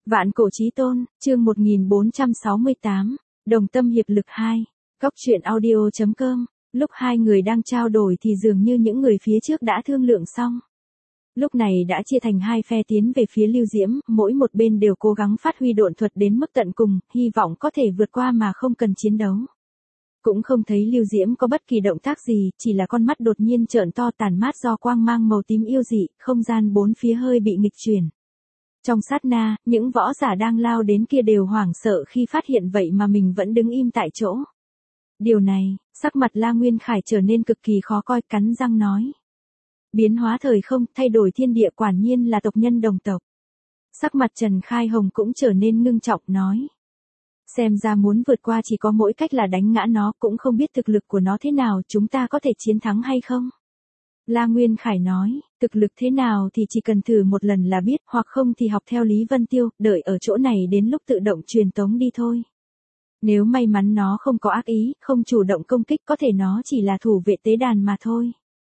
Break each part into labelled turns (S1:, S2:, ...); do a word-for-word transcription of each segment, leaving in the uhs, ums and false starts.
S1: Vạn cổ chí tôn, chương một nghìn bốn trăm sáu mươi tám, đồng tâm hiệp lực hai, góc truyện audio chấm com, lúc hai người đang trao đổi thì dường như những người phía trước đã thương lượng xong. Lúc này đã chia thành hai phe tiến về phía Lưu Diễm, mỗi một bên đều cố gắng phát huy độn thuật đến mức tận cùng, hy vọng có thể vượt qua mà không cần chiến đấu. Cũng không thấy Lưu Diễm có bất kỳ động tác gì, chỉ là con mắt đột nhiên trợn to tàn mát do quang mang màu tím yêu dị, không gian bốn phía hơi bị nghịch chuyển. Trong sát na, những võ giả đang lao đến kia đều hoảng sợ khi phát hiện vậy mà mình vẫn đứng im tại chỗ. Điều này, sắc mặt La Nguyên Khải trở nên cực kỳ khó coi, cắn răng nói. Biến hóa thời không, thay đổi thiên địa, quả nhiên là tộc nhân đồng tộc. Sắc mặt Trần Khai Hồng cũng trở nên ngưng trọng, nói. Xem ra muốn vượt qua chỉ có mỗi cách là đánh ngã nó, cũng không biết thực lực của nó thế nào, chúng ta có thể chiến thắng hay không? La Nguyên Khải nói, thực lực thế nào thì chỉ cần thử một lần là biết, hoặc không thì học theo Lý Vân Tiêu, đợi ở chỗ này đến lúc tự động truyền tống đi thôi. Nếu may mắn nó không có ác ý, không chủ động công kích, có thể nó chỉ là thủ vệ tế đàn mà thôi.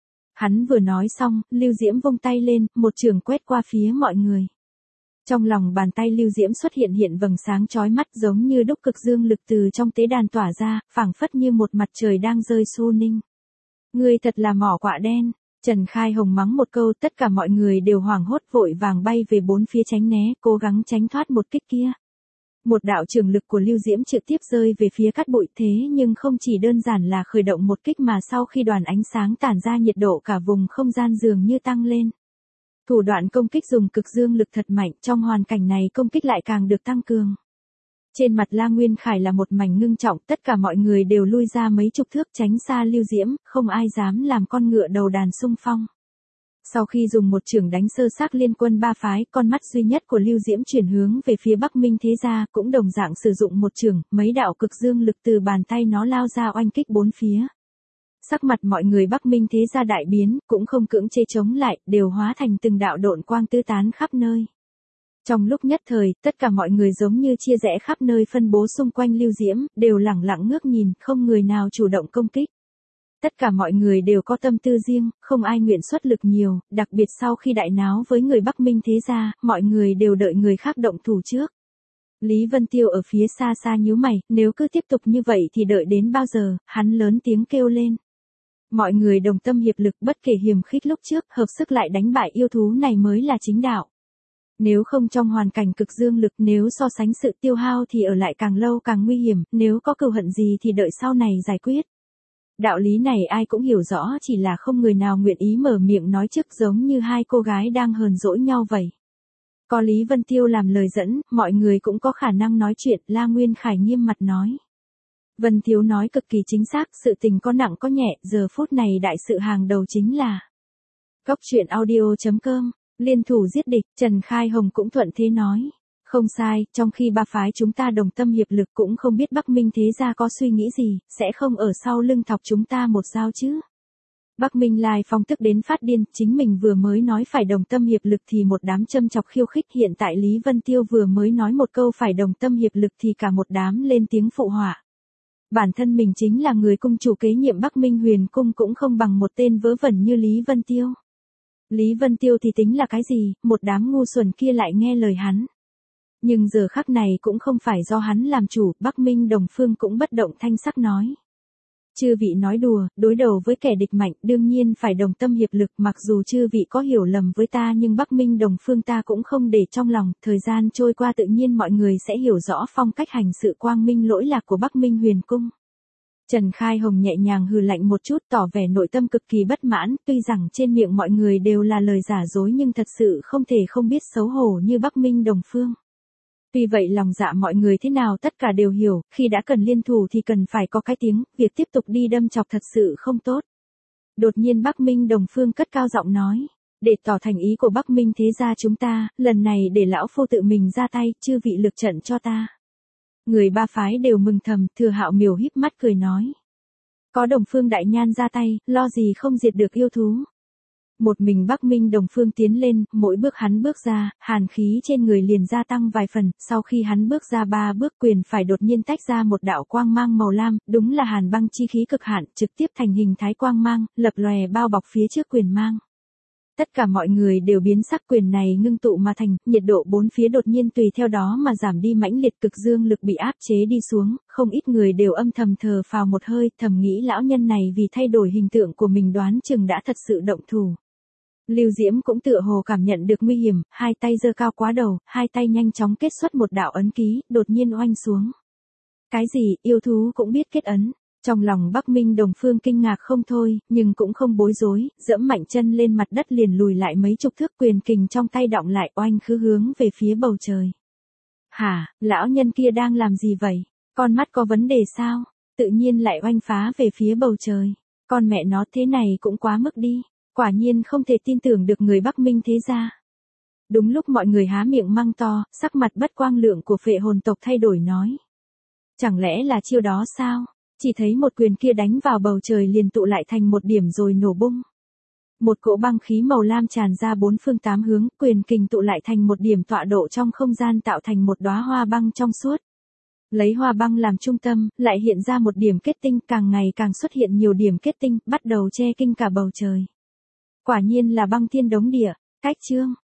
S1: Hắn vừa nói xong, Lưu Diễm vung tay lên, một chưởng quét qua phía mọi người. Trong lòng bàn tay Lưu Diễm xuất hiện hiện vầng sáng chói mắt giống như đúc cực dương lực từ trong tế đàn tỏa ra, phảng phất như một mặt trời đang rơi xu ninh. Ngươi thật là mỏ quạ đen. Trần Khai Hồng mắng một câu, tất cả mọi người đều hoảng hốt vội vàng bay về bốn phía tránh né, cố gắng tránh thoát một kích kia. Một đạo trường lực của Lưu Diễm trực tiếp rơi về phía Cát Bụi, thế nhưng không chỉ đơn giản là khởi động một kích mà sau khi đoàn ánh sáng tản ra nhiệt độ cả vùng không gian dường như tăng lên. Thủ đoạn công kích dùng cực dương lực thật mạnh, trong hoàn cảnh này công kích lại càng được tăng cường. Trên mặt La Nguyên Khải là một mảnh ngưng trọng, tất cả mọi người đều lui ra mấy chục thước tránh xa Lưu Diễm, không ai dám làm con ngựa đầu đàn xung phong. Sau khi dùng một chưởng đánh sơ xác liên quân ba phái, con mắt duy nhất của Lưu Diễm chuyển hướng về phía Bắc Minh Thế Gia, cũng đồng dạng sử dụng một chưởng, mấy đạo cực dương lực từ bàn tay nó lao ra oanh kích bốn phía. Sắc mặt mọi người Bắc Minh Thế Gia đại biến, cũng không cưỡng chế chống lại, đều hóa thành từng đạo độn quang tứ tán khắp nơi. Trong lúc nhất thời, tất cả mọi người giống như chia rẽ khắp nơi phân bố xung quanh Lưu Diễm, đều lẳng lặng ngước nhìn, không người nào chủ động công kích. Tất cả mọi người đều có tâm tư riêng, không ai nguyện xuất lực nhiều, đặc biệt sau khi đại náo với người Bắc Minh Thế Gia, mọi người đều đợi người khác động thủ trước. Lý Vân Tiêu ở phía xa xa nhíu mày, nếu cứ tiếp tục như vậy thì đợi đến bao giờ, hắn lớn tiếng kêu lên. Mọi người đồng tâm hiệp lực, bất kể hiềm khích lúc trước, hợp sức lại đánh bại yêu thú này mới là chính đạo. Nếu không trong hoàn cảnh cực dương lực, nếu so sánh sự tiêu hao thì ở lại càng lâu càng nguy hiểm, nếu có cừu hận gì thì đợi sau này giải quyết. Đạo lý này ai cũng hiểu rõ, chỉ là không người nào nguyện ý mở miệng nói trước, giống như hai cô gái đang hờn dỗi nhau vậy. Có Lý Vân Tiêu làm lời dẫn, mọi người cũng có khả năng nói chuyện, La Nguyên Khải nghiêm mặt nói. Vân Thiếu nói cực kỳ chính xác, sự tình có nặng có nhẹ, giờ phút này đại sự hàng đầu chính là góc truyện audio chấm com. Liên thủ giết địch, Trần Khai Hồng cũng thuận thế nói. Không sai, trong khi ba phái chúng ta đồng tâm hiệp lực cũng không biết Bắc Minh Thế Gia có suy nghĩ gì, sẽ không ở sau lưng thọc chúng ta một dao chứ. Bắc Minh Lai Phong tức đến phát điên, chính mình vừa mới nói phải đồng tâm hiệp lực thì một đám châm chọc khiêu khích, hiện tại Lý Vân Tiêu vừa mới nói một câu phải đồng tâm hiệp lực thì cả một đám lên tiếng phụ họa. Bản thân mình chính là người cung chủ kế nhiệm Bắc Minh Huyền Cung cũng không bằng một tên vớ vẩn như Lý Vân Tiêu. Lý Vân Tiêu thì tính là cái gì, một đám ngu xuẩn kia lại nghe lời hắn. Nhưng giờ khắc này cũng không phải do hắn làm chủ, Bắc Minh Đồng Phương cũng bất động thanh sắc nói. Chư vị nói đùa, đối đầu với kẻ địch mạnh, đương nhiên phải đồng tâm hiệp lực, mặc dù chư vị có hiểu lầm với ta nhưng Bắc Minh Đồng Phương ta cũng không để trong lòng, thời gian trôi qua tự nhiên mọi người sẽ hiểu rõ phong cách hành sự quang minh lỗi lạc của Bắc Minh Huyền Cung. Trần Khai Hồng nhẹ nhàng hừ lạnh một chút, tỏ vẻ nội tâm cực kỳ bất mãn, tuy rằng trên miệng mọi người đều là lời giả dối nhưng thật sự không thể không biết xấu hổ như Bắc Minh Đồng Phương. Tuy vậy lòng dạ mọi người thế nào tất cả đều hiểu, khi đã cần liên thủ thì cần phải có cái tiếng, việc tiếp tục đi đâm chọc thật sự không tốt. Đột nhiên Bắc Minh Đồng Phương cất cao giọng nói, để tỏ thành ý của Bắc Minh Thế Gia chúng ta, lần này để lão phu tự mình ra tay, chư vị lực trận cho ta. Người ba phái đều mừng thầm, Thừa Hạo Miểu híp mắt cười nói. Có Đồng Phương đại nhan ra tay, lo gì không diệt được yêu thú. Một mình Bắc Minh Đồng Phương tiến lên, mỗi bước hắn bước ra, hàn khí trên người liền gia tăng vài phần, sau khi hắn bước ra ba bước quyền phải đột nhiên tách ra một đạo quang mang màu lam, đúng là hàn băng chi khí cực hạn, trực tiếp thành hình thái quang mang, lập lòe bao bọc phía trước quyền mang. Tất cả mọi người đều biến sắc, quyền này ngưng tụ mà thành, nhiệt độ bốn phía đột nhiên tùy theo đó mà giảm đi mãnh liệt, cực dương lực bị áp chế đi xuống, không ít người đều âm thầm thở phào một hơi, thầm nghĩ lão nhân này vì thay đổi hình tượng của mình đoán chừng đã thật sự động thủ. Lưu Diễm cũng tựa hồ cảm nhận được nguy hiểm, hai tay giơ cao quá đầu, hai tay nhanh chóng kết xuất một đạo ấn ký, đột nhiên oanh xuống. Cái gì, yêu thú cũng biết kết ấn? Trong lòng Bắc Minh Đồng Phương kinh ngạc không thôi, nhưng cũng không bối rối, giẫm mạnh chân lên mặt đất liền lùi lại mấy chục thước, quyền kình trong tay đọng lại, oanh khứ hướng về phía bầu trời. Hả, lão nhân kia đang làm gì vậy? Con mắt có vấn đề sao? Tự nhiên lại oanh phá về phía bầu trời. Con mẹ nó, thế này cũng quá mức đi. Quả nhiên không thể tin tưởng được người Bắc Minh thế gia. Đúng lúc mọi người há miệng măng to, sắc mặt bất quang lượng của phệ hồn tộc thay đổi nói. Chẳng lẽ là chiêu đó sao? Chỉ thấy một quyền kia đánh vào bầu trời liền tụ lại thành một điểm rồi nổ bung. Một cỗ băng khí màu lam tràn ra bốn phương tám hướng, quyền kình tụ lại thành một điểm tọa độ trong không gian, tạo thành một đóa hoa băng trong suốt. Lấy hoa băng làm trung tâm, lại hiện ra một điểm kết tinh, càng ngày càng xuất hiện nhiều điểm kết tinh, bắt đầu che kinh cả bầu trời. Quả nhiên là băng thiên đống địa. Cách chương